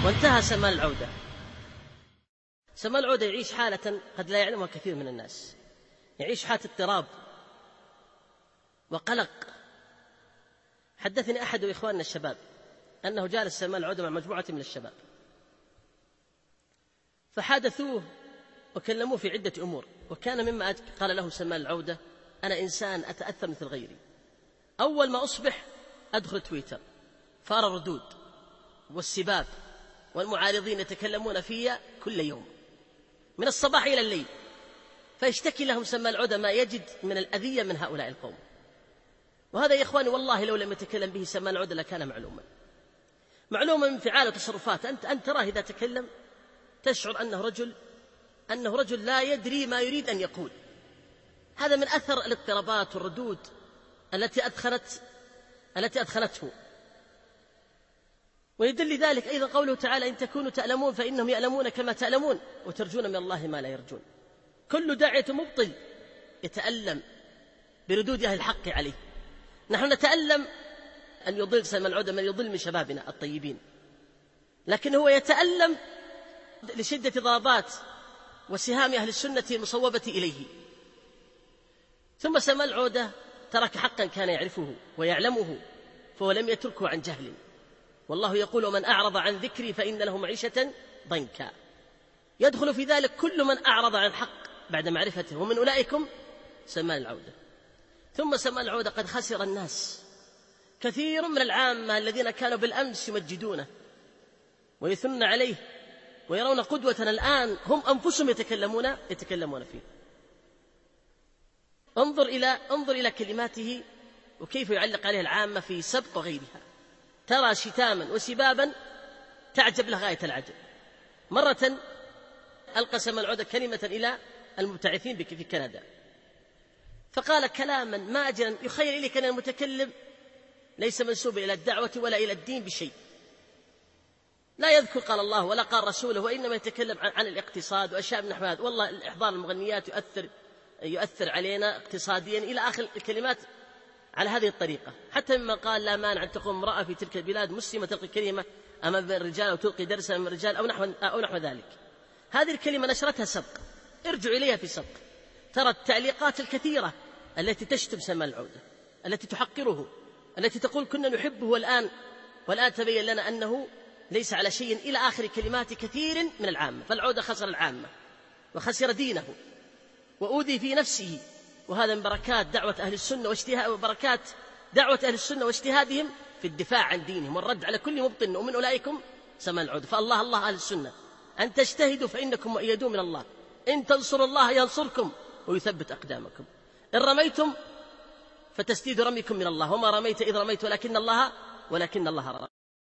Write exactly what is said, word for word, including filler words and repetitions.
وانتهى سمال العودة. سمال العودة يعيش حالة قد لا يعلمها كثير من الناس، يعيش حالة اضطراب وقلق. حدثني أحد إخواننا الشباب أنه جالس سمال العودة مع مجموعة من الشباب، فحادثوه وكلموه في عدة أمور، وكان مما قال لهم سمال العودة: أنا إنسان أتأثر مثل غيري، أول ما أصبح أدخل تويتر فأرى الردود والسباب والمعارضين يتكلمون فيها كل يوم من الصباح إلى الليل، فيشتكي لهم سمال العودة ما يجد من الأذية من هؤلاء القوم. وهذا يا إخواني والله لو لم يتكلم به سمال العودة لكان معلوما معلوما من فعال وتصرفات. أنت أنت تراه إذا تكلم تشعر أنه رجل أنه رجل لا يدري ما يريد أن يقول. هذا من أثر الاضطرابات والردود التي أدخلت التي أدخلته. ويدل ذلك أيضا قوله تعالى: إن تكونوا تألمون فإنهم يألمون كما تألمون وترجون من الله ما لا يرجون. كل داعية مبطل يتألم بردود أهل الحق عليه. نحن نتألم أن يضل سمال العودة من يضل من شبابنا الطيبين، لكن هو يتألم لشدة ضربات وسهام أهل السنة المصوبة إليه. ثم سمال العودة ترك حقا كان يعرفه ويعلمه فهو لم يتركه عن جهل، والله يقول: ومن أعرض عن ذكري فإن له معيشة ضنكا. يدخل في ذلك كل من أعرض عن حق بعد معرفته، ومن أولئكم سمال العودة. ثم سمال العودة قد خسر الناس، كثير من العامة الذين كانوا بالأمس يمجدونه ويثنون عليه ويرون قدوة الآن هم أنفسهم يتكلمون يتكلمون فيه. انظر إلى انظر إلى كلماته وكيف يعلق عليه العامة في سبق وغيرها. ترى شتاما وسبابا تعجب له غاية العجب. مرة ألقى سمال العودة كلمة إلى المبتعثين في كندا، فقال كلاما ماجرا يخيل إليك أن المتكلم ليس منسوبا إلى الدعوة ولا إلى الدين بشيء، لا يذكر قال الله ولا قال رسوله، وإنما يتكلم عن, عن الاقتصاد وأشياء من نحو هذا. والله إحضار المغنيات يؤثر يؤثر علينا اقتصاديا إلى آخر الكلمات على هذه الطريقة. حتى مما قال: لا مانع أن تقوم امرأة في تلك البلاد مسلمة تلقي كلمة أمام الرجال أو تلقي درسا أمام الرجال أو نحو, أو نحو ذلك. هذه الكلمة نشرتها سبق، ارجع إليها في سبق، ترى التعليقات الكثيرة التي تشتم سمال العودة، التي تحقره، التي تقول كنا نحبه والآن والآن تبين لنا أنه ليس على شيء، إلى آخر كلمات كثير من العامة. فالعودة خسر العامة وخسر دينه وأوذي في نفسه، وهذا من بركات دعوة أهل السنة واجتهاد وبركات دعوة أهل السنة واجتهادهم في الدفاع عن دينهم والرد على كل مبطل، ومن أولئكم سمال العودة. فالله الله أهل السنة أن تجتهدوا فإنكم مؤيدون من الله، إن تنصروا الله ينصركم ويثبت أقدامكم، إن رميتم فتسديد رميكم من الله، وما رميت إذ رميت ولكن الله ولكن الله رمى.